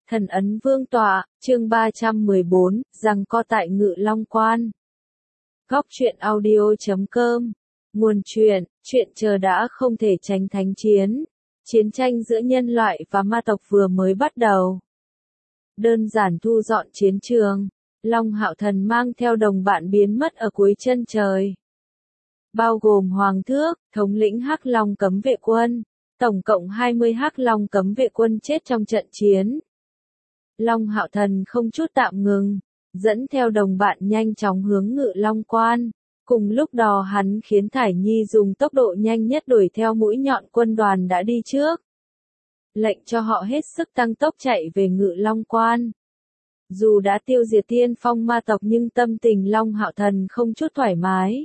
Thần ấn vương tọa, chương 314, giằng co tại Ngự Long Quan. Góc truyện audio.com. Nguồn truyện, chuyện chờ đã không thể tránh thánh chiến. Chiến tranh giữa nhân loại và ma tộc vừa mới bắt đầu. Đơn giản thu dọn chiến trường, Long Hạo Thần mang theo đồng bạn biến mất ở cuối chân trời. Bao gồm Hoàng Thước, thống lĩnh Hắc Long cấm vệ quân. Tổng cộng 20 Hắc Long cấm vệ quân chết trong trận chiến. Long Hạo Thần không chút tạm ngừng, dẫn theo đồng bạn nhanh chóng hướng Ngự Long Quan. Cùng lúc đó hắn khiến Thải Nhi dùng tốc độ nhanh nhất đuổi theo mũi nhọn quân đoàn đã đi trước. Lệnh cho họ hết sức tăng tốc chạy về Ngự Long Quan. Dù đã tiêu diệt tiên phong ma tộc nhưng tâm tình Long Hạo Thần không chút thoải mái.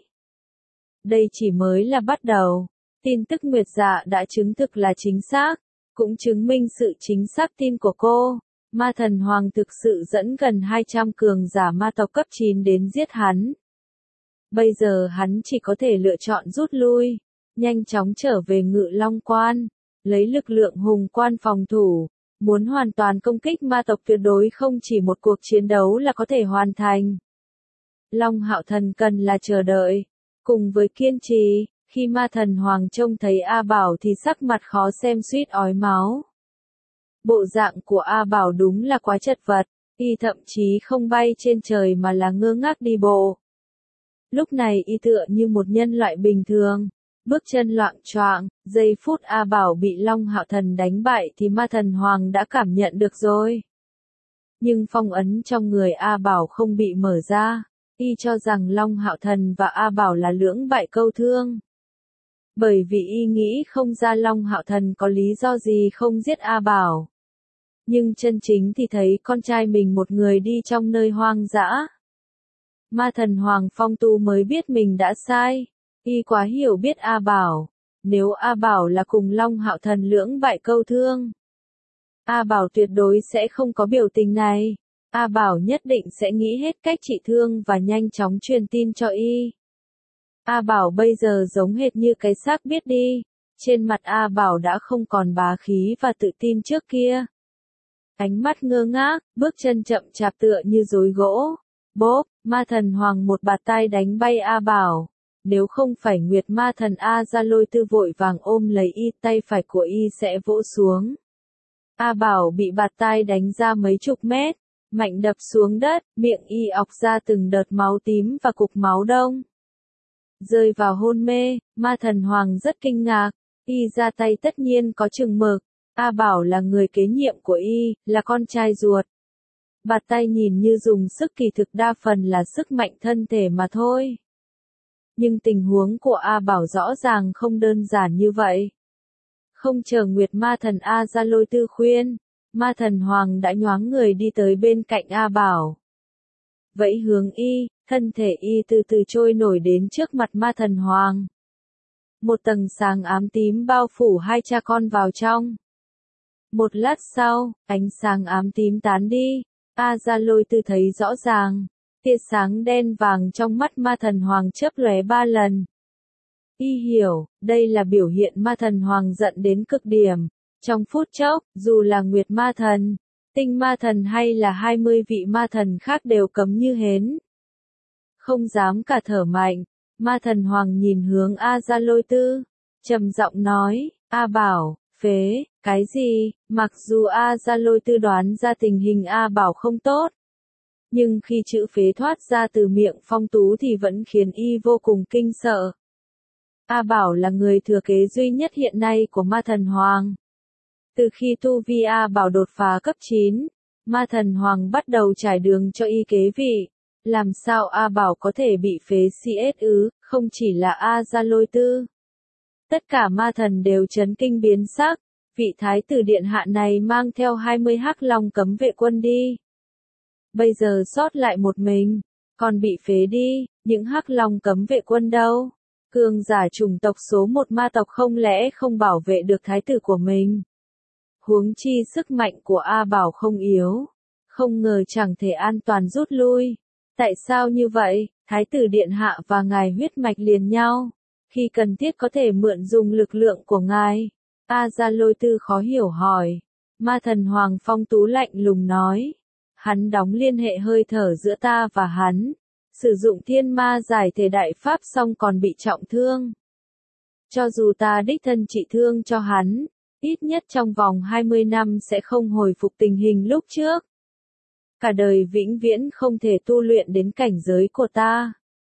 Đây chỉ mới là bắt đầu. Tin tức Nguyệt Dạ đã chứng thực là chính xác, cũng chứng minh sự chính xác tin của cô. Ma Thần Hoàng thực sự dẫn gần 200 cường giả ma tộc cấp 9 đến giết hắn. Bây giờ hắn chỉ có thể lựa chọn rút lui, nhanh chóng trở về Ngự Long Quan, lấy lực lượng hùng quan phòng thủ, muốn hoàn toàn công kích ma tộc tuyệt đối không chỉ một cuộc chiến đấu là có thể hoàn thành. Long Hạo Thần cần là chờ đợi, cùng với kiên trì. Khi Ma Thần Hoàng trông thấy A Bảo thì sắc mặt khó xem suýt ói máu. Bộ dạng của A Bảo đúng là quá chật vật, y thậm chí không bay trên trời mà là ngơ ngác đi bộ. Lúc này y tựa như một nhân loại bình thường, bước chân loạng choạng, giây phút A Bảo bị Long Hạo Thần đánh bại thì Ma Thần Hoàng đã cảm nhận được rồi. Nhưng phong ấn trong người A Bảo không bị mở ra, y cho rằng Long Hạo Thần và A Bảo là lưỡng bại câu thương. Bởi vì y nghĩ không ra Long Hạo Thần có lý do gì không giết A Bảo. Nhưng chân chính thì thấy con trai mình một người đi trong nơi hoang dã. Ma Thần Hoàng Phong Tu mới biết mình đã sai. Y quá hiểu biết A Bảo. Nếu A Bảo là cùng Long Hạo Thần lưỡng bại câu thương, A Bảo tuyệt đối sẽ không có biểu tình này. A Bảo nhất định sẽ nghĩ hết cách trị thương và nhanh chóng truyền tin cho y. A Bảo bây giờ giống hệt như cái xác biết đi. Trên mặt A Bảo đã không còn bá khí và tự tin trước kia. Ánh mắt ngơ ngác, bước chân chậm chạp tựa như rối gỗ. Bốp, Ma Thần Hoàng một bạt tai đánh bay A Bảo. Nếu không phải Nguyệt Ma Thần A Gia Lôi Tư vội vàng ôm lấy y, tay phải của y sẽ vỗ xuống. A Bảo bị bạt tai đánh ra mấy chục mét, mạnh đập xuống đất, miệng y ọc ra từng đợt máu tím và cục máu đông. Rơi vào hôn mê, Ma Thần Hoàng rất kinh ngạc, y ra tay tất nhiên có chừng mực. A Bảo là người kế nhiệm của y, là con trai ruột. Bạt tay nhìn như dùng sức kỳ thực đa phần là sức mạnh thân thể mà thôi. Nhưng tình huống của A Bảo rõ ràng không đơn giản như vậy. Không chờ Nguyệt Ma Thần A Gia Lôi Tư khuyên, Ma Thần Hoàng đã nhoáng người đi tới bên cạnh A Bảo. Vẫy hướng y, thân thể y từ từ trôi nổi đến trước mặt Ma Thần Hoàng. Một tầng sáng ám tím bao phủ hai cha con vào trong. Một lát sau, ánh sáng ám tím tán đi, A Gia Lôi Tư thấy rõ ràng, tia sáng đen vàng trong mắt Ma Thần Hoàng chớp lóe 3 lần. Y hiểu, đây là biểu hiện Ma Thần Hoàng giận đến cực điểm. Trong phút chốc, dù là Nguyệt Ma Thần, Tinh Ma Thần hay là 20 vị ma thần khác đều cấm như hến. Không dám cả thở mạnh, Ma Thần Hoàng nhìn hướng A Gia Lôi Tư, trầm giọng nói, A Bảo, phế, cái gì? Mặc dù A Gia Lôi Tư đoán ra tình hình A Bảo không tốt, nhưng khi chữ phế thoát ra từ miệng Phong Tú thì vẫn khiến y vô cùng kinh sợ. A Bảo là người thừa kế duy nhất hiện nay của Ma Thần Hoàng. Từ khi tu vi A Bảo đột phá cấp 9, Ma Thần Hoàng bắt đầu trải đường cho y kế vị. Làm sao A Bảo có thể bị phế CS ư, không chỉ là A Gia Lôi Tư. Tất cả ma thần đều chấn kinh biến sắc, vị thái tử điện hạ này mang theo 20 Hắc Long cấm vệ quân đi. Bây giờ sót lại một mình, còn bị phế đi, những Hắc Long cấm vệ quân đâu? Cường giả chủng tộc số 1 ma tộc không lẽ không bảo vệ được thái tử của mình? Huống chi sức mạnh của A Bảo không yếu, không ngờ chẳng thể an toàn rút lui. Tại sao như vậy? Thái tử điện hạ và ngài huyết mạch liền nhau, khi cần thiết có thể mượn dùng lực lượng của ngài. A Gia Lôi Tư khó hiểu hỏi. Ma Thần Hoàng phong tú lạnh lùng nói. Hắn đóng liên hệ hơi thở giữa ta và hắn. Sử dụng thiên ma giải thể đại pháp xong còn bị trọng thương. Cho dù ta đích thân trị thương cho hắn, ít nhất trong vòng 20 năm sẽ không hồi phục tình hình lúc trước. Cả đời vĩnh viễn không thể tu luyện đến cảnh giới của ta.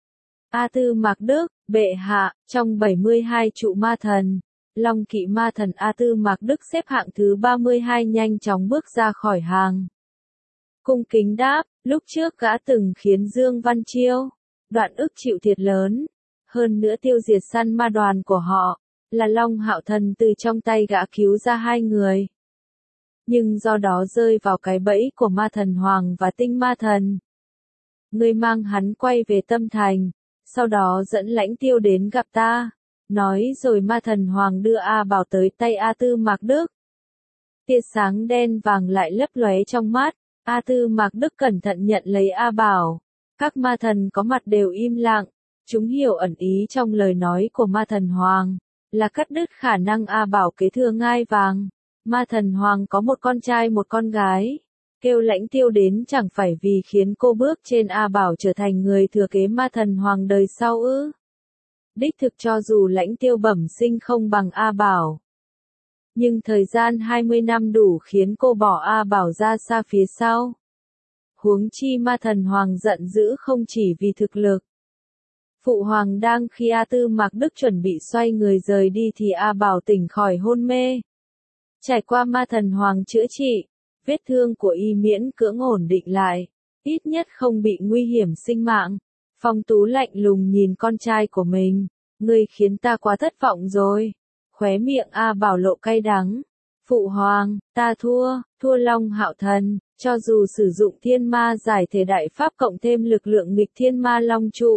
A Tư Mạc Đức, bệ hạ, trong 72 trụ ma thần, Long Kỵ ma thần A Tư Mạc Đức xếp hạng thứ 32 nhanh chóng bước ra khỏi hàng. Cung kính đáp, lúc trước gã từng khiến Dương Văn Chiêu, Đoạn Ức chịu thiệt lớn, hơn nữa tiêu diệt săn ma đoàn của họ, là Long Hạo Thần từ trong tay gã cứu ra 2 người. Nhưng do đó rơi vào cái bẫy của Ma Thần Hoàng và Tinh Ma Thần. Ngươi mang hắn quay về Tâm Thành, sau đó dẫn Lãnh Tiêu đến gặp ta, nói rồi Ma Thần Hoàng đưa A Bảo tới tay A Tư Mạc Đức. Tia sáng đen vàng lại lấp lóe trong mắt, A Tư Mạc Đức cẩn thận nhận lấy A Bảo. Các ma thần có mặt đều im lặng, chúng hiểu ẩn ý trong lời nói của Ma Thần Hoàng, là cắt đứt khả năng A Bảo kế thừa ngai vàng. Ma Thần Hoàng có một con trai một con gái, kêu Lãnh Tiêu đến chẳng phải vì khiến cô bước trên A Bảo trở thành người thừa kế Ma Thần Hoàng đời sau ư? Đích thực cho dù Lãnh Tiêu bẩm sinh không bằng A Bảo, nhưng thời gian 20 năm đủ khiến cô bỏ A Bảo ra xa phía sau. Huống chi Ma Thần Hoàng giận dữ không chỉ vì thực lực. Phụ Hoàng đang khi A Tư Mạc Đức chuẩn bị xoay người rời đi thì A Bảo tỉnh khỏi hôn mê. Trải qua Ma Thần Hoàng chữa trị, vết thương của y miễn cưỡng ổn định lại, ít nhất không bị nguy hiểm sinh mạng. Phong Tú lạnh lùng nhìn con trai của mình, ngươi khiến ta quá thất vọng rồi. Khóe miệng A Bảo lộ cay đắng. Phụ Hoàng, ta thua Long Hạo Thần, cho dù sử dụng thiên ma giải thể đại pháp cộng thêm lực lượng nghịch thiên ma long trụ,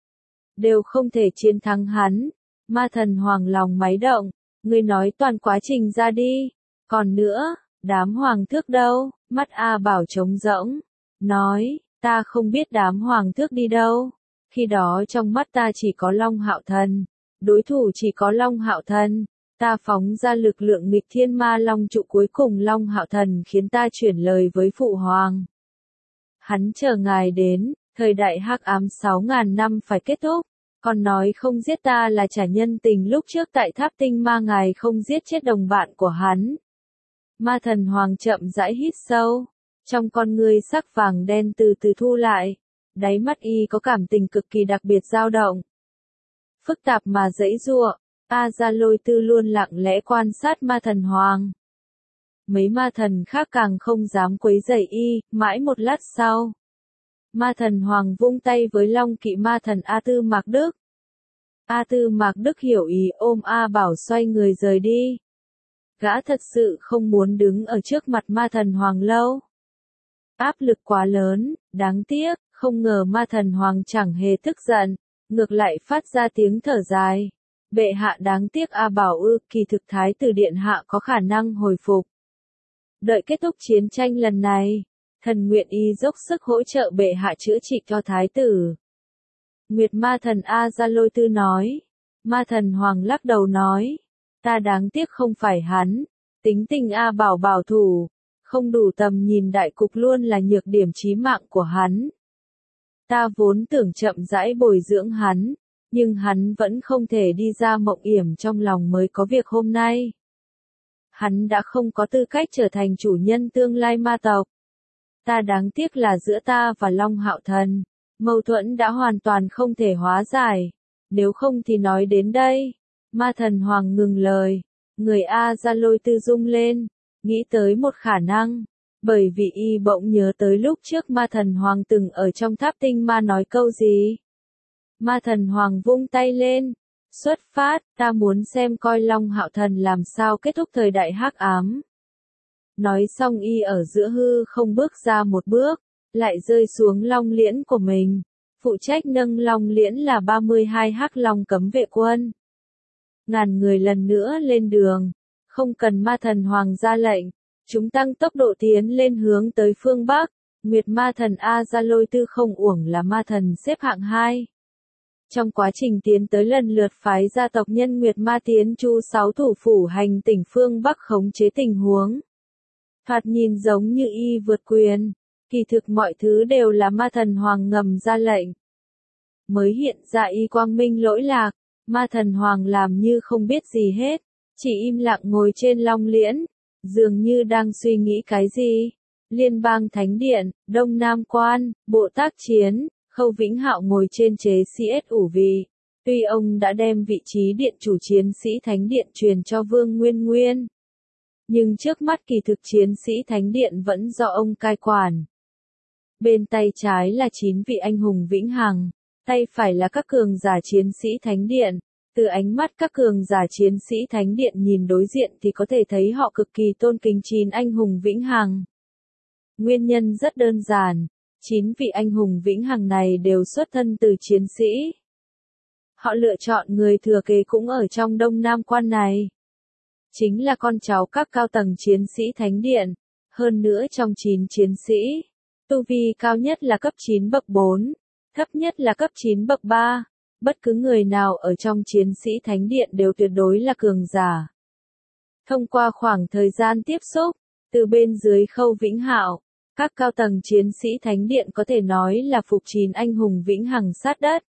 đều không thể chiến thắng hắn. Ma Thần Hoàng lòng máy động, ngươi nói toàn quá trình ra đi. Còn nữa, đám hoàng thước đâu? Mắt A Bảo trống rỗng, nói, ta không biết đám hoàng thước đi đâu. Khi đó trong mắt ta chỉ có Long Hạo Thần, đối thủ chỉ có Long Hạo Thần. Ta phóng ra lực lượng nghịch thiên ma long trụ cuối cùng Long Hạo Thần khiến ta chuyển lời với Phụ Hoàng. Hắn chờ ngài đến, thời đại hắc ám 6.000 năm phải kết thúc, còn nói không giết ta là trả nhân tình lúc trước tại tháp tinh ma ngài không giết chết đồng bạn của hắn. Ma Thần Hoàng chậm rãi hít sâu, trong con ngươi sắc vàng đen từ từ thu lại, đáy mắt y có cảm tình cực kỳ đặc biệt dao động. Phức tạp mà dãy giụa. A Gia Lôi Tư luôn lặng lẽ quan sát Ma Thần Hoàng. Mấy ma thần khác càng không dám quấy rầy y, mãi một lát sau. Ma Thần Hoàng vung tay với Long Kỵ ma thần A Tư Mạc Đức. A Tư Mạc Đức hiểu ý ôm A Bảo xoay người rời đi. Gã thật sự không muốn đứng ở trước mặt Ma Thần Hoàng lâu. Áp lực quá lớn, đáng tiếc, không ngờ Ma Thần Hoàng chẳng hề tức giận, ngược lại phát ra tiếng thở dài. Bệ hạ đáng tiếc A Bảo ư, kỳ thực Thái tử Điện hạ có khả năng hồi phục. Đợi kết thúc chiến tranh lần này, thần nguyện y dốc sức hỗ trợ bệ hạ chữa trị cho Thái tử. Nguyệt ma thần A Gia Lôi Tư nói. Ma Thần Hoàng lắc đầu nói. Ta đáng tiếc không phải hắn. Tính tình A Bảo bảo thủ, không đủ tầm nhìn đại cục luôn là nhược điểm chí mạng của hắn. Ta vốn tưởng chậm rãi bồi dưỡng hắn. Nhưng hắn vẫn không thể đi ra mộng yểm trong lòng mới có việc hôm nay. Hắn đã không có tư cách trở thành chủ nhân tương lai ma tộc. Ta đáng tiếc là giữa ta và Long Hạo Thần, mâu thuẫn đã hoàn toàn không thể hóa giải. Nếu không thì nói đến đây. Ma Thần Hoàng ngừng lời. Người A Gia Lôi Tư rung lên, nghĩ tới một khả năng. Bởi vì y bỗng nhớ tới lúc trước Ma Thần Hoàng từng ở trong tháp tinh ma nói câu gì. Ma Thần Hoàng vung tay lên. Xuất phát, ta muốn xem coi Long Hạo Thần làm sao kết thúc thời đại hắc ám. Nói xong y ở giữa hư không bước ra một bước, lại rơi xuống long liễn của mình. Phụ trách nâng long liễn là 32 hắc long cấm vệ quân. Ngàn người lần nữa lên đường, không cần Ma Thần Hoàng ra lệnh, chúng tăng tốc độ tiến lên hướng tới phương Bắc. Nguyệt ma thần A Gia Lôi Tư không uổng là ma thần xếp hạng 2. Trong quá trình tiến tới lần lượt phái gia tộc nhân Nguyệt Ma tiến chu 6 thủ phủ hành tỉnh phương Bắc khống chế tình huống. Thoạt nhìn giống như y vượt quyền, kỳ thực mọi thứ đều là ma thần hoàng ngầm ra lệnh. Mới hiện ra y quang minh lỗi lạc, ma thần hoàng làm như không biết gì hết, chỉ im lặng ngồi trên long liễn, dường như đang suy nghĩ cái gì. Liên bang Thánh Điện, Đông Nam Quan, Bộ Tác Chiến, Khâu Vĩnh Hạo ngồi trên chế sĩ ủ vị. Tuy ông đã đem vị trí điện chủ chiến sĩ Thánh Điện truyền cho Vương Nguyên Nguyên, nhưng trước mắt kỳ thực chiến sĩ Thánh Điện vẫn do ông cai quản. Bên tay trái là 9 vị anh hùng vĩnh hằng, tay phải là các cường giả chiến sĩ Thánh Điện. Từ ánh mắt các cường giả chiến sĩ Thánh Điện nhìn đối diện thì có thể thấy họ cực kỳ tôn kính 9 anh hùng vĩnh hằng. Nguyên nhân rất đơn giản, 9 vị anh hùng vĩnh hằng này đều xuất thân từ chiến sĩ. Họ lựa chọn người thừa kế cũng ở trong Đông Nam Quan này. Chính là con cháu các cao tầng chiến sĩ Thánh Điện. Hơn nữa trong 9 chiến sĩ, tu vi cao nhất là cấp 9 bậc 4, thấp nhất là cấp 9 bậc 3. Bất cứ người nào ở trong chiến sĩ Thánh Điện đều tuyệt đối là cường giả. Thông qua khoảng thời gian tiếp xúc, từ bên dưới Khâu Vĩnh Hạo, các cao tầng chiến sĩ Thánh Điện có thể nói là phục 9 anh hùng vĩnh hằng sát đất.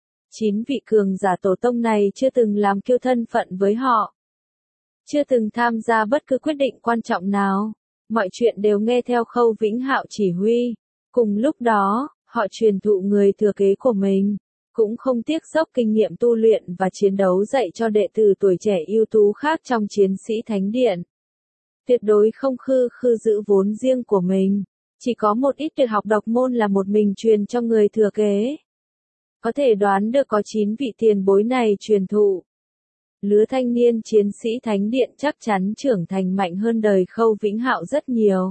9 vị cường giả tổ tông này chưa từng làm kiêu thân phận với họ. Chưa từng tham gia bất cứ quyết định quan trọng nào. Mọi chuyện đều nghe theo Khâu Vĩnh Hạo chỉ huy. Cùng lúc đó, họ truyền thụ người thừa kế của mình. Cũng không tiếc dốc kinh nghiệm tu luyện và chiến đấu dạy cho đệ tử tuổi trẻ ưu tú khác trong chiến sĩ Thánh Điện. Tuyệt đối không khư giữ vốn riêng của mình. Chỉ có một ít tuyệt học độc môn là một mình truyền cho người thừa kế. Có thể đoán được có 9 vị tiền bối này truyền thụ. Lứa thanh niên chiến sĩ Thánh Điện chắc chắn trưởng thành mạnh hơn đời Khâu Vĩnh Hạo rất nhiều.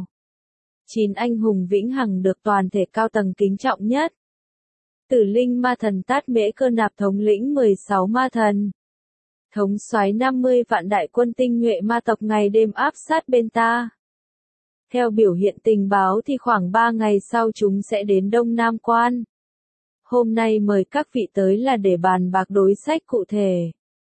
9 anh hùng vĩnh hằng được toàn thể cao tầng kính trọng nhất. Tử linh ma thần Tát Mễ Cơ Nạp thống lĩnh 16 ma thần. Thống soái 50 vạn đại quân tinh nhuệ ma tộc ngày đêm áp sát bên ta. Theo biểu hiện tình báo thì khoảng 3 ngày sau chúng sẽ đến Đông Nam Quan. Hôm nay mời các vị tới là để bàn bạc đối sách cụ thể.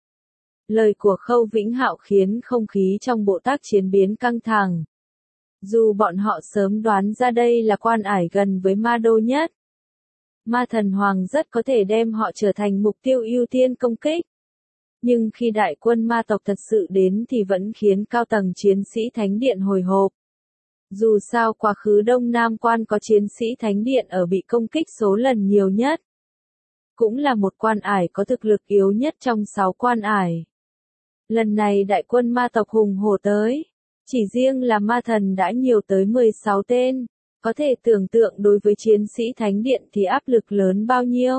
Lời của Khâu Vĩnh Hạo khiến không khí trong bộ tác chiến biến căng thẳng. Dù bọn họ sớm đoán ra đây là quan ải gần với ma đô nhất. Ma thần hoàng rất có thể đem họ trở thành mục tiêu ưu tiên công kích. Nhưng khi đại quân ma tộc thật sự đến thì vẫn khiến cao tầng chiến sĩ Thánh Điện hồi hộp. Dù sao quá khứ Đông Nam Quan có chiến sĩ Thánh Điện ở bị công kích số lần nhiều nhất. Cũng là một quan ải có thực lực yếu nhất trong 6 quan ải. Lần này đại quân ma tộc hùng hổ tới. Chỉ riêng là ma thần đã nhiều tới 16 tên. Có thể tưởng tượng đối với chiến sĩ Thánh Điện thì áp lực lớn bao nhiêu.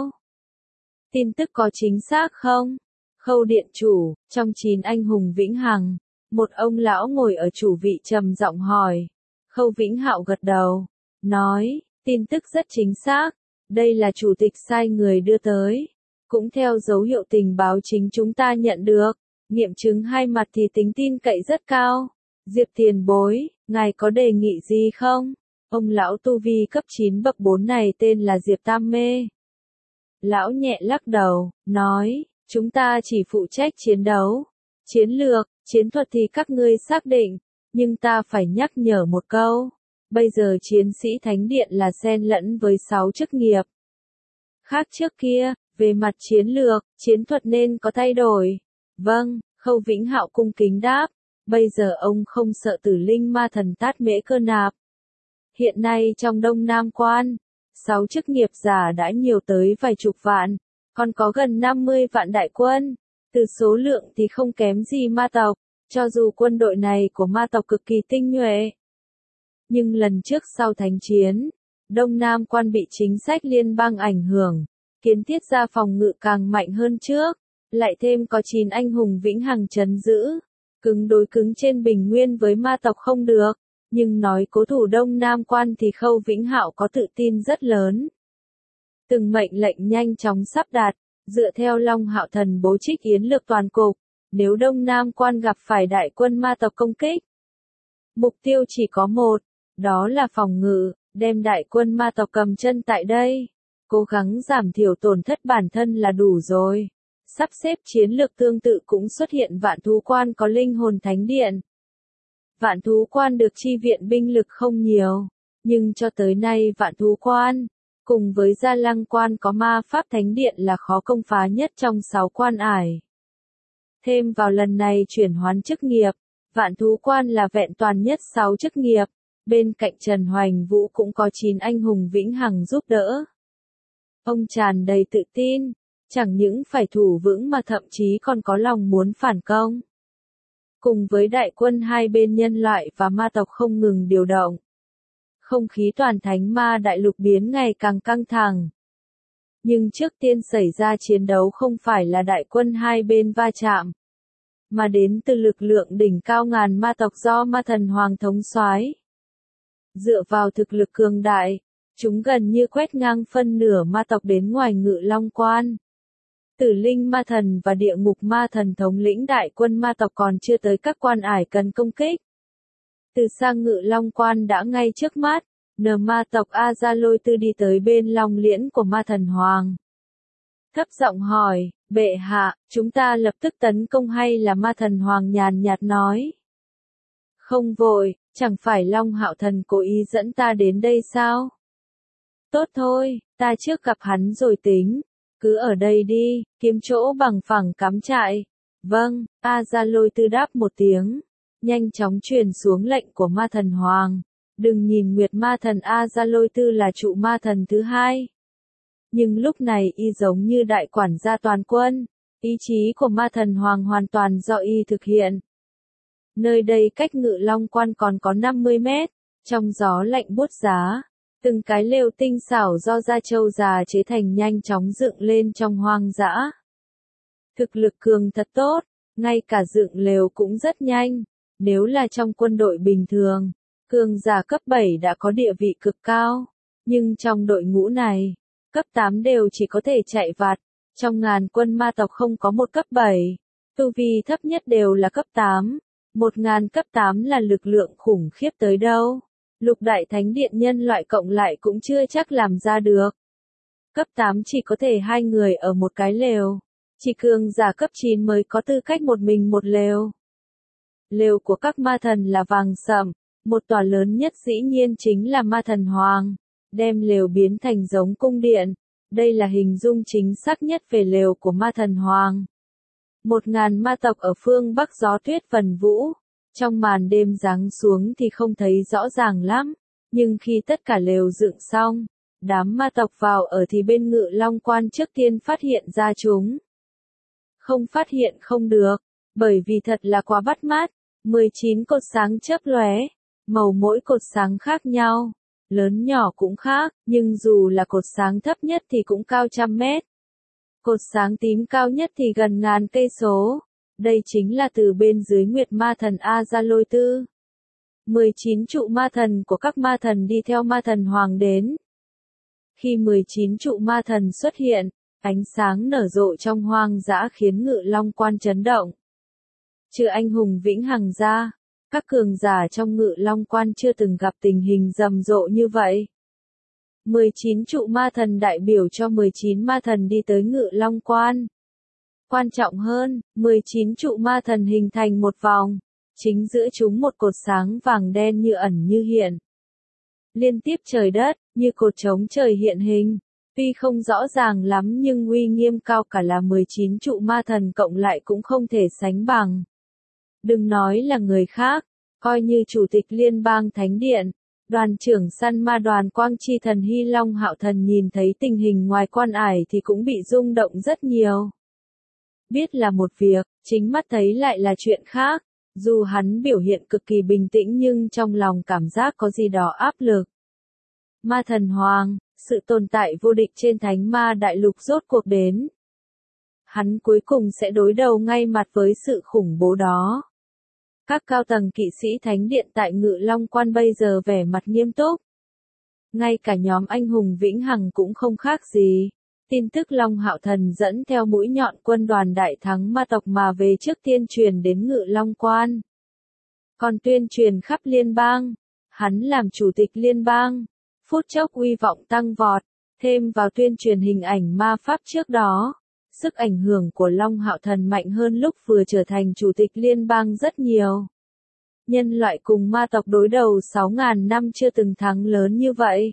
Tin tức có chính xác không? Khâu điện chủ, trong 9 anh hùng vĩnh hằng, một ông lão ngồi ở chủ vị trầm giọng hỏi. Khâu Vĩnh Hạo gật đầu, nói, tin tức rất chính xác, đây là chủ tịch sai người đưa tới. Cũng theo dấu hiệu tình báo chính chúng ta nhận được, nghiệm chứng hai mặt thì tính tin cậy rất cao. Diệp tiền bối, ngài có đề nghị gì không? Ông lão tu vi cấp 9 bậc 4 này tên là Diệp Tam Mê. Lão nhẹ lắc đầu, nói, chúng ta chỉ phụ trách chiến đấu. Chiến lược, chiến thuật thì các ngươi xác định, nhưng ta phải nhắc nhở một câu. Bây giờ chiến sĩ Thánh Điện là xen lẫn với 6 chức nghiệp. Khác trước kia, về mặt chiến lược, chiến thuật nên có thay đổi. Vâng, Khâu Vĩnh Hạo cung kính đáp. Bây giờ ông không sợ tử linh ma thần Tát Mễ Cơ Nạp. Hiện nay trong Đông Nam Quan, 6 chức nghiệp giả đã nhiều tới vài chục vạn, còn có gần 50 vạn đại quân. Từ số lượng thì không kém gì ma tộc, cho dù quân đội này của ma tộc cực kỳ tinh nhuệ. Nhưng lần trước sau thánh chiến, Đông Nam Quan bị chính sách liên bang ảnh hưởng, kiến thiết ra phòng ngự càng mạnh hơn trước, lại thêm có 9 anh hùng vĩnh hằng trấn giữ, cứng đối cứng trên bình nguyên với ma tộc không được. Nhưng nói cố thủ Đông Nam Quan thì Khâu Vĩnh Hạo có tự tin rất lớn. Từng mệnh lệnh nhanh chóng sắp đặt, dựa theo Long Hạo Thần bố trích yến lược toàn cục, nếu Đông Nam Quan gặp phải đại quân ma tộc công kích. Mục tiêu chỉ có một, đó là phòng ngự, đem đại quân ma tộc cầm chân tại đây. Cố gắng giảm thiểu tổn thất bản thân là đủ rồi. Sắp xếp chiến lược tương tự cũng xuất hiện vạn thú quan có linh hồn thánh điện. Vạn Thú Quan được chi viện binh lực không nhiều, nhưng cho tới nay Vạn Thú Quan, cùng với Gia Lăng Quan có ma pháp thánh điện là khó công phá nhất trong 6 quan ải. Thêm vào lần này chuyển hoán chức nghiệp, Vạn Thú Quan là vẹn toàn nhất 6 chức nghiệp, bên cạnh Trần Hoành Vũ cũng có 9 anh hùng vĩnh hằng giúp đỡ. Ông tràn đầy tự tin, chẳng những phải thủ vững mà thậm chí còn có lòng muốn phản công. Cùng với đại quân hai bên nhân loại và ma tộc không ngừng điều động, không khí toàn thánh ma đại lục biến ngày càng căng thẳng. Nhưng trước tiên xảy ra chiến đấu không phải là đại quân hai bên va chạm, mà đến từ lực lượng đỉnh cao ngàn ma tộc do ma thần hoàng thống soái. Dựa vào thực lực cường đại, chúng gần như quét ngang phân nửa ma tộc đến ngoài Ngự Long Quan. Tử linh ma thần và địa ngục ma thần thống lĩnh đại quân ma tộc còn chưa tới các quan ải cần công kích. Từ xa Ngự Long Quan đã ngay trước mắt, nờ ma tộc Azaloi đi tới bên long liễn của ma thần hoàng. Thấp giọng hỏi, bệ hạ, chúng ta lập tức tấn công hay là ma thần hoàng nhàn nhạt nói. Không vội, chẳng phải Long Hạo Thần cố ý dẫn ta đến đây sao? Tốt thôi, ta trước gặp hắn rồi tính. Cứ ở đây đi, kiếm chỗ bằng phẳng cắm trại. Vâng, Azaloi đáp một tiếng, nhanh chóng truyền xuống lệnh của ma thần hoàng. Đừng nhìn Nguyệt ma thần Azaloi là trụ ma thần thứ hai. Nhưng lúc này y giống như đại quản gia toàn quân, ý chí của ma thần hoàng hoàn toàn do y thực hiện. Nơi đây cách Ngự Long Quan còn có 50 mét, trong gió lạnh buốt giá. Từng cái lều tinh xảo do da trâu già chế thành nhanh chóng dựng lên trong hoang dã. Thực lực cường thật tốt, ngay cả dựng lều cũng rất nhanh. Nếu là trong quân đội bình thường, cường giả cấp 7 đã có địa vị cực cao. Nhưng trong đội ngũ này, cấp 8 đều chỉ có thể chạy vặt. Trong ngàn quân ma tộc không có một cấp 7. Tu vi thấp nhất đều là cấp 8. 1000 cấp 8 là lực lượng khủng khiếp tới đâu. Lục đại thánh điện nhân loại cộng lại cũng chưa chắc làm ra được. Cấp 8 chỉ có thể 2 người ở một cái lều. Chỉ cường giả cấp 9 mới có tư cách một mình một lều. Lều của các ma thần là vàng sậm, một tòa lớn nhất dĩ nhiên chính là ma thần hoàng. Đem lều biến thành giống cung điện. Đây là hình dung chính xác nhất về lều của ma thần hoàng. 1000 ma tộc ở phương Bắc gió tuyết vần vũ. Trong màn đêm giáng xuống thì không thấy rõ ràng lắm, nhưng khi tất cả lều dựng xong, đám ma tộc vào ở thì bên Ngự Long Quan trước tiên phát hiện ra chúng. Không phát hiện không được, bởi vì thật là quá bắt mắt, 19 cột sáng chớp lóe, màu mỗi cột sáng khác nhau, lớn nhỏ cũng khác, nhưng dù là cột sáng thấp nhất thì cũng cao trăm mét. Cột sáng tím cao nhất thì gần ngàn cây số. Đây chính là từ bên dưới Nguyệt ma thần Azaloi. 19 trụ ma thần của các ma thần đi theo ma thần hoàng đến. Khi 19 trụ ma thần xuất hiện, ánh sáng nở rộ trong hoang dã khiến Ngự Long Quan chấn động. Trừ anh hùng vĩnh hằng ra, các cường giả trong Ngự Long Quan chưa từng gặp tình hình rầm rộ như vậy. 19 trụ ma thần đại biểu cho 19 ma thần đi tới Ngự Long Quan. Quan trọng hơn, 19 trụ ma thần hình thành một vòng, chính giữa chúng một cột sáng vàng đen như ẩn như hiện. Liên tiếp trời đất, như cột trống trời hiện hình, tuy không rõ ràng lắm nhưng uy nghiêm cao cả là 19 trụ ma thần cộng lại cũng không thể sánh bằng. Đừng nói là người khác, coi như Chủ tịch Liên bang Thánh Điện, đoàn trưởng săn ma đoàn Quang Chi Thần Hy Long Hạo Thần nhìn thấy tình hình ngoài quan ải thì cũng bị rung động rất nhiều. Biết là một việc, chính mắt thấy lại là chuyện khác, dù hắn biểu hiện cực kỳ bình tĩnh nhưng trong lòng cảm giác có gì đó áp lực. Ma thần hoàng, sự tồn tại vô địch trên thánh ma đại lục rốt cuộc đến. Hắn cuối cùng sẽ đối đầu ngay mặt với sự khủng bố đó. Các cao tầng kỵ sĩ thánh điện tại Ngự Long Quan bây giờ vẻ mặt nghiêm túc. Ngay cả nhóm anh hùng vĩnh hằng cũng không khác gì. Tin tức Long Hạo Thần dẫn theo mũi nhọn quân đoàn đại thắng ma tộc mà về trước tiên truyền đến Ngự Long Quan. Còn tuyên truyền khắp liên bang. Hắn làm chủ tịch liên bang. Phút chốc uy vọng tăng vọt. Thêm vào tuyên truyền hình ảnh ma pháp trước đó. Sức ảnh hưởng của Long Hạo Thần mạnh hơn lúc vừa trở thành chủ tịch liên bang rất nhiều. Nhân loại cùng ma tộc đối đầu 6.000 năm chưa từng thắng lớn như vậy.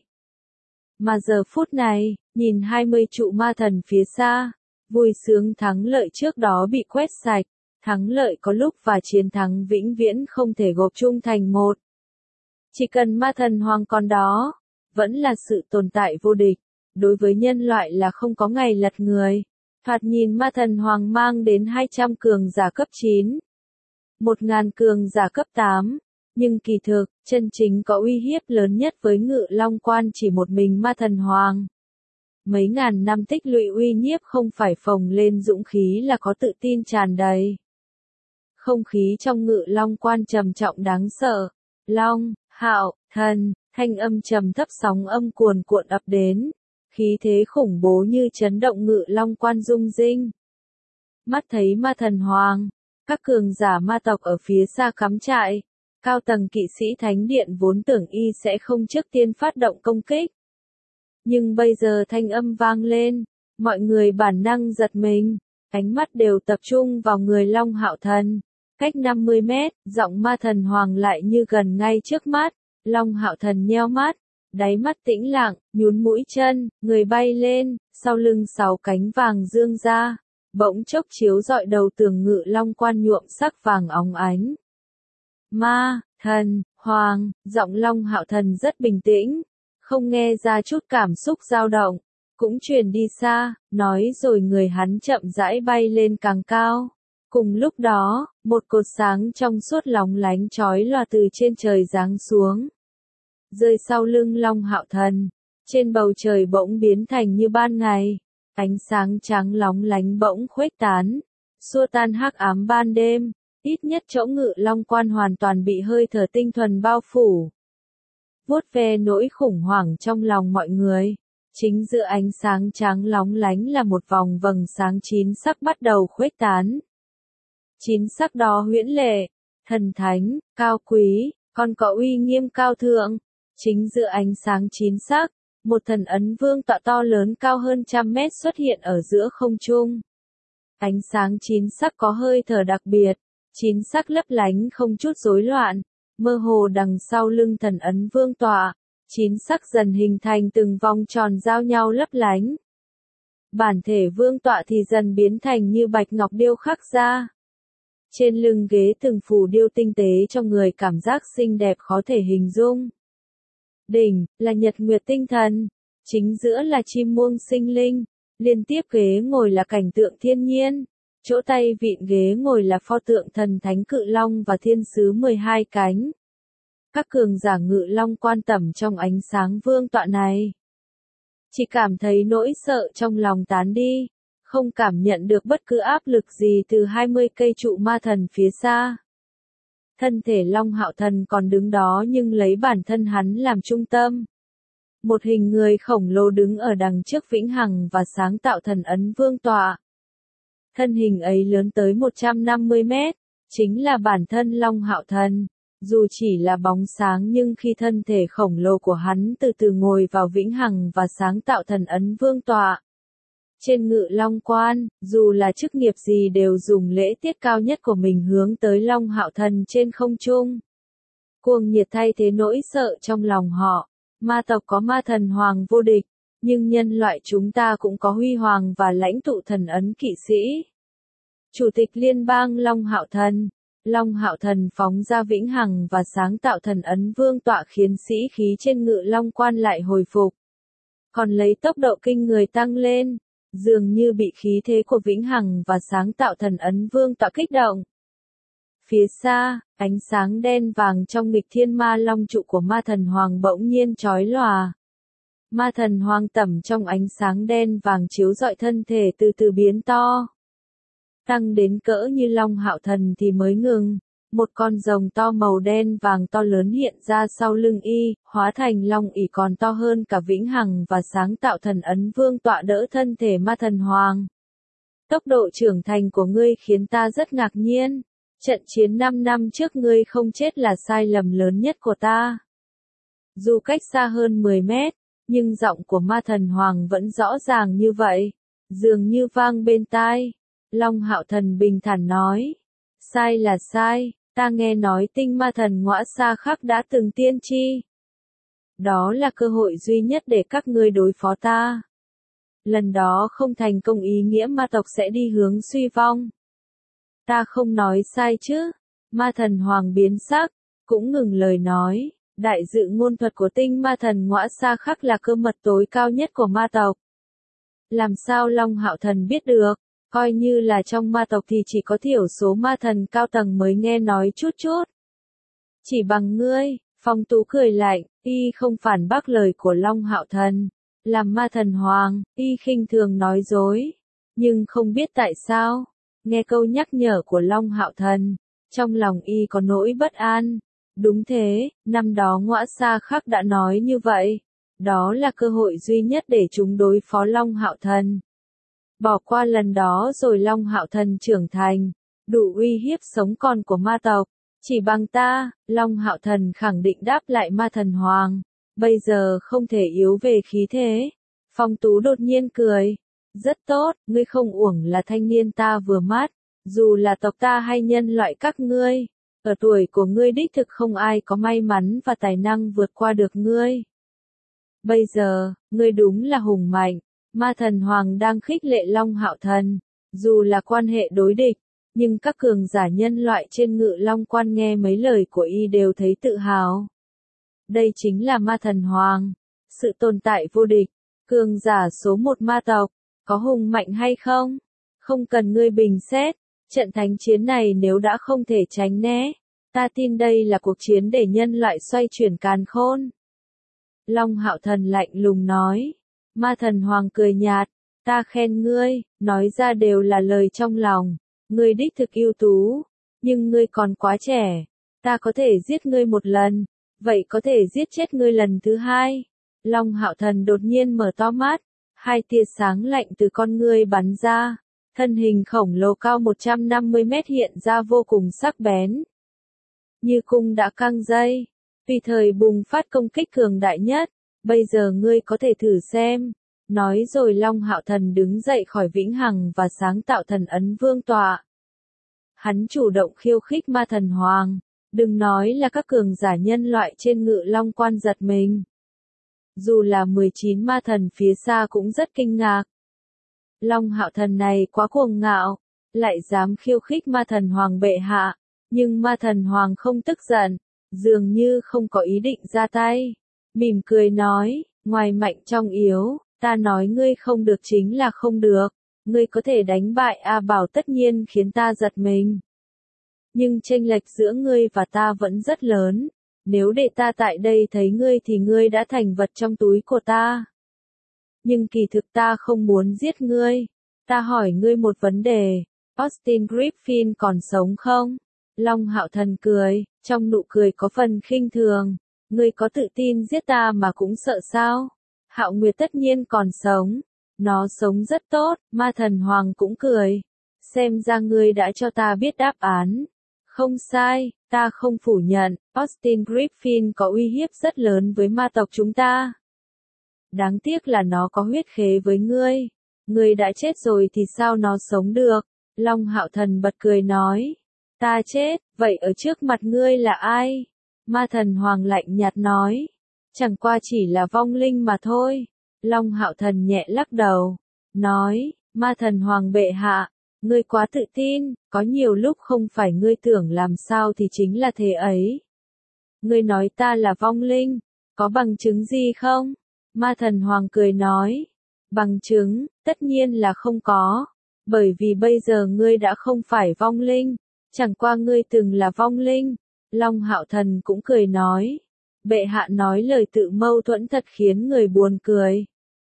Mà giờ phút này, nhìn 20 trụ ma thần phía xa, vui sướng thắng lợi trước đó bị quét sạch, thắng lợi có lúc và chiến thắng vĩnh viễn không thể gộp chung thành một. Chỉ cần ma thần hoàng còn đó, vẫn là sự tồn tại vô địch, đối với nhân loại là không có ngày lật người. Thoạt nhìn ma thần hoàng mang đến 200 cường giả cấp 9, 1.000 cường giả cấp 8, nhưng kỳ thực, chân chính có uy hiếp lớn nhất với Ngự Long Quan chỉ một mình ma thần hoàng. Mấy ngàn năm tích lũy uy nhiếp không phải phồng lên dũng khí là có tự tin tràn đầy. Không khí trong Ngự Long Quan trầm trọng đáng sợ. Long, Hạo, Thần, thanh âm trầm thấp sóng âm cuồn cuộn ập đến. Khí thế khủng bố như chấn động Ngự Long Quan rung rinh. Mắt thấy ma thần hoàng, các cường giả ma tộc ở phía xa cắm trại. Cao tầng kỵ sĩ thánh điện vốn tưởng y sẽ không trước tiên phát động công kích. Nhưng bây giờ thanh âm vang lên, mọi người bản năng giật mình, ánh mắt đều tập trung vào người Long Hạo Thần. Cách 50 mét, giọng ma thần hoàng lại như gần ngay trước mắt, Long Hạo Thần nheo mắt, đáy mắt tĩnh lặng, nhún mũi chân, người bay lên, sau lưng 6 cánh vàng dương ra, bỗng chốc chiếu rọi đầu tường Ngự Long Quan nhuộm sắc vàng óng ánh. Ma, thần, hoàng, giọng Long Hạo Thần rất bình tĩnh, không nghe ra chút cảm xúc dao động, cũng truyền đi xa, nói rồi người hắn chậm rãi bay lên càng cao. Cùng lúc đó, một cột sáng trong suốt lóng lánh chói lòa từ trên trời giáng xuống. Rơi sau lưng Long Hạo Thần, trên bầu trời bỗng biến thành như ban ngày, ánh sáng trắng lóng lánh bỗng khuếch tán, xua tan hắc ám ban đêm, ít nhất chỗ Ngự Long Quan hoàn toàn bị hơi thở tinh thuần bao phủ. Vuốt ve nỗi khủng hoảng trong lòng mọi người, chính giữa ánh sáng trắng lóng lánh là một vòng vầng sáng 9 sắc bắt đầu khuếch tán. 9 sắc đó huyễn lệ, thần thánh, cao quý, còn có uy nghiêm cao thượng. Chính giữa ánh sáng 9 sắc, một thần ấn vương tọa to lớn cao hơn 100 mét xuất hiện ở giữa không trung. Ánh sáng 9 sắc có hơi thở đặc biệt, 9 sắc lấp lánh không chút rối loạn, mơ hồ đằng sau lưng thần ấn vương tọa, 9 sắc dần hình thành từng vòng tròn giao nhau lấp lánh. Bản thể vương tọa thì dần biến thành như bạch ngọc điêu khắc ra. Trên lưng ghế từng phù điêu tinh tế cho người cảm giác xinh đẹp khó thể hình dung. Đỉnh, là nhật nguyệt tinh thần. Chính giữa là chim muông sinh linh. Liên tiếp ghế ngồi là cảnh tượng thiên nhiên. Chỗ tay vịn ghế ngồi là pho tượng thần thánh cự long và thiên sứ 12 cánh. Các cường giả Ngự Long Quan tẩm trong ánh sáng vương tọa này. Chỉ cảm thấy nỗi sợ trong lòng tán đi. Không cảm nhận được bất cứ áp lực gì từ 20 cây trụ ma thần phía xa. Thân thể Long Hạo Thần còn đứng đó nhưng lấy bản thân hắn làm trung tâm. Một hình người khổng lồ đứng ở đằng trước vĩnh hằng và sáng tạo thần ấn vương tọa. Thân hình ấy lớn tới 150 mét, chính là bản thân Long Hạo Thần. Dù chỉ là bóng sáng nhưng khi thân thể khổng lồ của hắn từ từ ngồi vào vĩnh hằng và sáng tạo thần ấn vương tọa. Trên Ngự Long Quan, dù là chức nghiệp gì đều dùng lễ tiết cao nhất của mình hướng tới Long Hạo Thần trên không trung. Cuồng nhiệt thay thế nỗi sợ trong lòng họ. Ma tộc có ma thần hoàng vô địch, nhưng nhân loại chúng ta cũng có huy hoàng và lãnh tụ thần ấn kỵ sĩ. Chủ tịch liên bang Long Hạo Thần. Long Hạo Thần phóng ra vĩnh hằng và sáng tạo thần ấn vương tọa khiến sĩ khí trên Ngự Long Quan lại hồi phục. Còn lấy tốc độ kinh người tăng lên. Dường như bị khí thế của vĩnh hằng và sáng tạo thần ấn vương tọa kích động. Phía xa, ánh sáng đen vàng trong nghịch thiên ma long trụ của ma thần hoàng bỗng nhiên chói lòa. Ma thần hoàng tẩm trong ánh sáng đen vàng chiếu rọi thân thể từ từ biến to. Tăng đến cỡ như Long Hạo Thần thì mới ngừng. Một con rồng to màu đen vàng to lớn hiện ra sau lưng y, hóa thành long ỷ còn to hơn cả vĩnh hằng và sáng tạo thần ấn vương tọa đỡ thân thể ma thần hoàng. Tốc độ trưởng thành của ngươi khiến ta rất ngạc nhiên. Trận chiến 5 năm trước ngươi không chết là sai lầm lớn nhất của ta. Dù cách xa hơn 10 mét, nhưng giọng của ma thần hoàng vẫn rõ ràng như vậy, dường như vang bên tai. Long Hạo Thần bình thản nói, sai là sai, Ta nghe nói tinh ma thần Ngõa Xa Khắc đã từng tiên tri. Đó là cơ hội duy nhất để các ngươi đối phó ta. Lần đó không thành công ý nghĩa ma tộc sẽ đi hướng suy vong. Ta không nói sai chứ? Ma thần Hoàng biến sắc, cũng ngừng lời nói. Đại dự ngôn thuật của tinh ma thần Ngõa Xa Khắc là cơ mật tối cao nhất của ma tộc. Làm sao Long Hạo Thần biết được? Coi như là trong ma tộc thì chỉ có thiểu số ma thần cao tầng mới nghe nói chút chút. Chỉ bằng ngươi, Phong Tú cười lạnh, y không phản bác lời của Long Hạo Thần. Làm ma thần Hoàng, y khinh thường nói dối. Nhưng không biết tại sao, nghe câu nhắc nhở của Long Hạo Thần, trong lòng y có nỗi bất an. Đúng thế, năm đó Ngõa Xa Khắc đã nói như vậy. Đó là cơ hội duy nhất để chúng đối phó Long Hạo Thần. Bỏ qua lần đó rồi Long Hạo Thần trưởng thành, đủ uy hiếp sống còn của ma tộc. Chỉ bằng ta, Long Hạo Thần khẳng định đáp lại ma thần Hoàng. Bây giờ không thể yếu về khí thế. Phong Tú đột nhiên cười. Rất tốt, ngươi không uổng là thanh niên ta vừa mắt. Dù là tộc ta hay nhân loại các ngươi. Ở tuổi của ngươi đích thực không ai có may mắn và tài năng vượt qua được ngươi. Bây giờ, ngươi đúng là hùng mạnh. Ma thần Hoàng đang khích lệ Long Hạo Thần. Dù là quan hệ đối địch, nhưng các cường giả nhân loại trên Ngự Long Quan nghe mấy lời của y đều thấy tự hào. Đây chính là ma thần Hoàng. Sự tồn tại vô địch. Cường giả số một ma tộc. Có hùng mạnh hay không? Không cần ngươi bình xét. Trận thánh chiến này nếu đã không thể tránh né, ta tin đây là cuộc chiến để nhân loại xoay chuyển càn khôn. Long Hạo Thần lạnh lùng nói. Ma thần Hoàng cười nhạt. Ta khen ngươi, nói ra đều là lời trong lòng. Ngươi đích thực ưu tú, nhưng ngươi còn quá trẻ. Ta có thể giết ngươi một lần, vậy có thể giết chết ngươi lần thứ hai. Long Hạo Thần đột nhiên mở to mắt, hai tia sáng lạnh từ con ngươi bắn ra. Thân hình khổng lồ cao 150 mét hiện ra vô cùng sắc bén. Như cung đã căng dây, tùy thời bùng phát công kích cường đại nhất. Bây giờ ngươi có thể thử xem. Nói rồi Long Hạo Thần đứng dậy khỏi vĩnh hằng và sáng tạo thần ấn vương tọa. Hắn chủ động khiêu khích ma thần Hoàng. Đừng nói là các cường giả nhân loại trên Ngự Long Quan giật mình. Dù là 19 ma thần phía xa cũng rất kinh ngạc. Long Hạo Thần này quá cuồng ngạo, lại dám khiêu khích ma thần Hoàng bệ hạ. Nhưng ma thần Hoàng không tức giận, dường như không có ý định ra tay. Mỉm cười nói, ngoài mạnh trong yếu, ta nói ngươi không được chính là không được. Ngươi có thể đánh bại A Bảo tất nhiên khiến ta giật mình. Nhưng chênh lệch giữa ngươi và ta vẫn rất lớn. Nếu để ta tại đây thấy ngươi thì ngươi đã thành vật trong túi của ta. Nhưng kỳ thực ta không muốn giết ngươi. Ta hỏi ngươi một vấn đề. Austin Griffin còn sống không? Long Hạo Thần cười, trong nụ cười có phần khinh thường. Ngươi có tự tin giết ta mà cũng sợ sao? Hạo Nguyệt tất nhiên còn sống. Nó sống rất tốt, ma thần Hoàng cũng cười. Xem ra ngươi đã cho ta biết đáp án. Không sai, ta không phủ nhận, Austin Griffin có uy hiếp rất lớn với ma tộc chúng ta. Đáng tiếc là nó có huyết khế với ngươi. Ngươi đã chết rồi thì sao nó sống được? Long Hạo Thần bật cười nói. Ta chết, vậy ở trước mặt ngươi là ai? Ma thần Hoàng lạnh nhạt nói. Chẳng qua chỉ là vong linh mà thôi. Long Hạo Thần nhẹ lắc đầu. Nói, ma thần Hoàng bệ hạ. Ngươi quá tự tin, có nhiều lúc không phải ngươi tưởng làm sao thì chính là thế ấy. Ngươi nói ta là vong linh, có bằng chứng gì không? Ma thần Hoàng cười nói. Bằng chứng, tất nhiên là không có. Bởi vì bây giờ ngươi đã không phải vong linh. Chẳng qua ngươi từng là vong linh. Long Hạo Thần cũng cười nói. Bệ hạ nói lời tự mâu thuẫn thật khiến người buồn cười.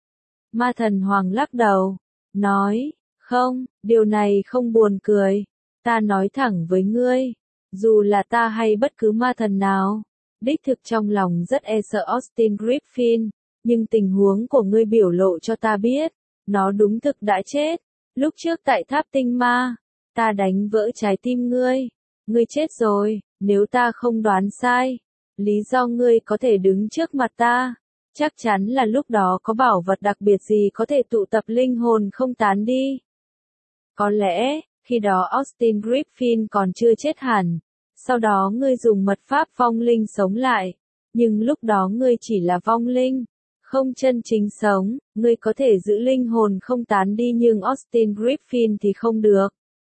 Ma thần Hoàng lắc đầu. Nói, không, điều này không buồn cười. Ta nói thẳng với ngươi. Dù là ta hay bất cứ ma thần nào. Đích thực trong lòng rất e sợ Austin Griffin. Nhưng tình huống của ngươi biểu lộ cho ta biết. Nó đúng thực đã chết. Lúc trước tại tháp tinh ma. Ta đánh vỡ trái tim ngươi. Ngươi chết rồi, nếu ta không đoán sai. Lý do ngươi có thể đứng trước mặt ta. Chắc chắn là lúc đó có bảo vật đặc biệt gì có thể tụ tập linh hồn không tán đi. Có lẽ, khi đó Austin Griffin còn chưa chết hẳn. Sau đó ngươi dùng mật pháp vong linh sống lại. Nhưng lúc đó ngươi chỉ là vong linh, không chân chính sống, ngươi có thể giữ linh hồn không tán đi nhưng Austin Griffin thì không được.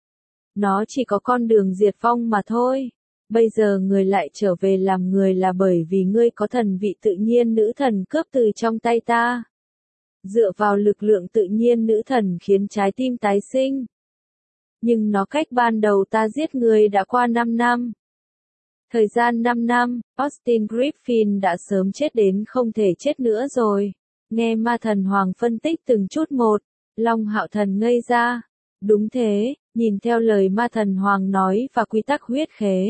Nó chỉ có con đường diệt vong mà thôi. Bây giờ người lại trở về làm người là bởi vì ngươi có thần vị tự nhiên nữ thần cướp từ trong tay ta. Dựa vào lực lượng tự nhiên nữ thần khiến trái tim tái sinh. Nhưng nó cách ban đầu ta giết người đã qua 5 năm. Thời gian 5 năm, Austin Griffin đã sớm chết đến không thể chết nữa rồi. Nghe ma thần hoàng phân tích từng chút một, Long Hạo Thần ngây ra. Đúng thế, nhìn theo lời ma thần hoàng nói và quy tắc huyết khế.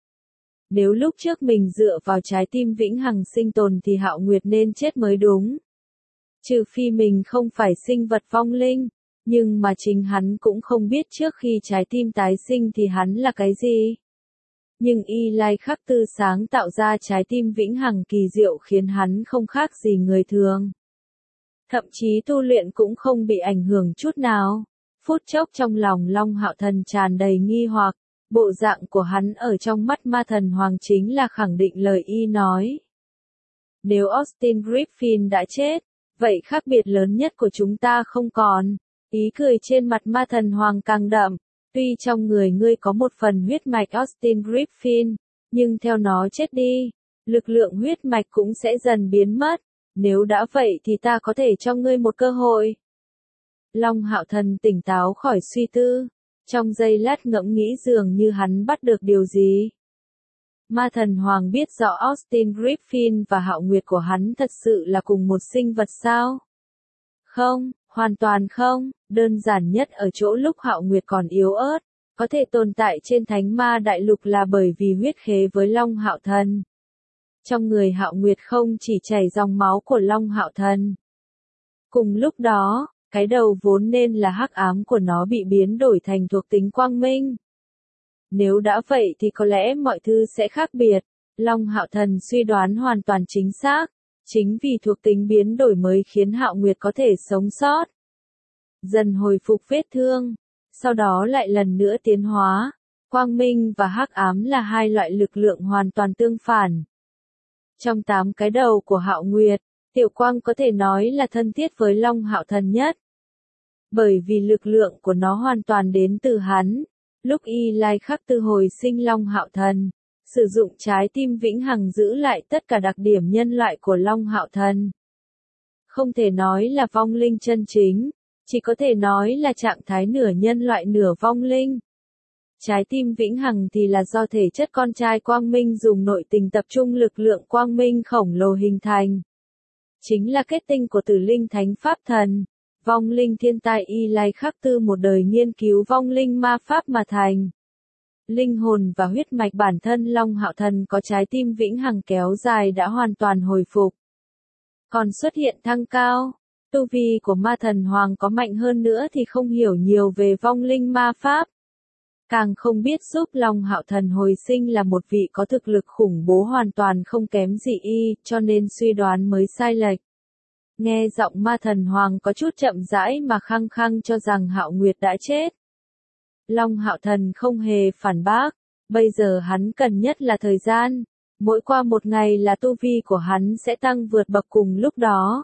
Nếu lúc trước mình dựa vào trái tim vĩnh hằng sinh tồn thì Hạo Nguyệt nên chết mới đúng. Trừ phi mình không phải sinh vật vong linh, nhưng mà chính hắn cũng không biết trước khi trái tim tái sinh thì hắn là cái gì. Nhưng Y Lai Khắc Tư sáng tạo ra trái tim vĩnh hằng kỳ diệu khiến hắn không khác gì người thường. Thậm chí tu luyện cũng không bị ảnh hưởng chút nào. Phút chốc trong lòng Long Hạo Thần tràn đầy nghi hoặc, bộ dạng của hắn ở trong mắt ma thần hoàng chính là khẳng định lời Y nói. Nếu Austin Griffin đã chết, vậy khác biệt lớn nhất của chúng ta không còn. Ý cười trên mặt ma thần hoàng càng đậm. Tuy trong người ngươi có một phần huyết mạch Austin Griffin, nhưng theo nó chết đi, lực lượng huyết mạch cũng sẽ dần biến mất. Nếu đã vậy thì ta có thể cho ngươi một cơ hội. Long Hạo Thần tỉnh táo khỏi suy tư. Trong giây lát ngẫm nghĩ dường như hắn bắt được điều gì. Ma thần hoàng biết rõ Austin Griffin và Hạo Nguyệt của hắn thật sự là cùng một sinh vật sao? Không, hoàn toàn không, đơn giản nhất ở chỗ lúc Hạo Nguyệt còn yếu ớt, có thể tồn tại trên Thánh Ma Đại Lục là bởi vì huyết khế với Long Hạo Thần. Trong người Hạo Nguyệt không chỉ chảy dòng máu của Long Hạo Thần. Cùng lúc đó, cái đầu vốn nên là hắc ám của nó bị biến đổi thành thuộc tính quang minh. Nếu đã vậy thì có lẽ mọi thứ sẽ khác biệt. Long Hạo Thần suy đoán hoàn toàn chính xác. Chính vì thuộc tính biến đổi mới khiến Hạo Nguyệt có thể sống sót. Dần hồi phục vết thương. Sau đó lại lần nữa tiến hóa. Quang minh và hắc ám là hai loại lực lượng hoàn toàn tương phản. Trong 8 cái đầu của Hạo Nguyệt, Tiểu Quang có thể nói là thân thiết với Long Hạo Thần nhất. Bởi vì lực lượng của nó hoàn toàn đến từ hắn. Lúc Y Lai Khắc Tư hồi sinh Long Hạo Thần, sử dụng trái tim vĩnh hằng giữ lại tất cả đặc điểm nhân loại của Long Hạo Thần. Không thể nói là vong linh chân chính, chỉ có thể nói là trạng thái nửa nhân loại nửa vong linh. Trái tim vĩnh hằng thì là do thể chất con trai quang minh dùng nội tình tập trung lực lượng quang minh khổng lồ hình thành. Chính là kết tinh của Tử Linh Thánh Pháp Thần. Vong linh thiên tài Y Lai Khắc Tư một đời nghiên cứu vong linh ma pháp mà thành. Linh hồn và huyết mạch bản thân Long Hạo Thần có trái tim vĩnh hằng kéo dài đã hoàn toàn hồi phục. Còn xuất hiện thăng cao, tu vi của ma thần hoàng có mạnh hơn nữa thì không hiểu nhiều về vong linh ma pháp. Càng không biết giúp Long Hạo Thần hồi sinh là một vị có thực lực khủng bố hoàn toàn không kém gì Y, cho nên suy đoán mới sai lệch. Nghe giọng ma thần hoàng có chút chậm rãi mà khăng khăng cho rằng Hạo Nguyệt đã chết. Long Hạo Thần không hề phản bác, bây giờ hắn cần nhất là thời gian, mỗi qua một ngày là tu vi của hắn sẽ tăng vượt bậc cùng lúc đó.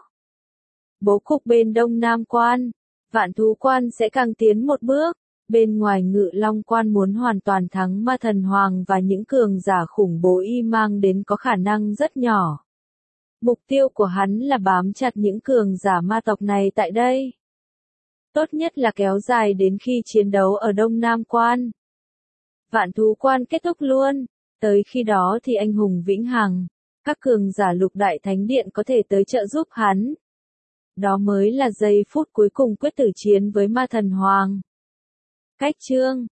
Bố cục bên Đông Nam Quan, Vạn Thú Quan sẽ càng tiến một bước, bên ngoài Ngự Long Quan muốn hoàn toàn thắng ma thần hoàng và những cường giả khủng bố Y mang đến có khả năng rất nhỏ. Mục tiêu của hắn là bám chặt những cường giả ma tộc này tại đây. Tốt nhất là kéo dài đến khi chiến đấu ở Đông Nam Quan. Vạn Thú Quan kết thúc luôn, tới khi đó thì anh hùng vĩnh hằng, các cường giả Lục Đại Thánh Điện có thể tới trợ giúp hắn. Đó mới là giây phút cuối cùng quyết tử chiến với ma thần hoàng. Cách chương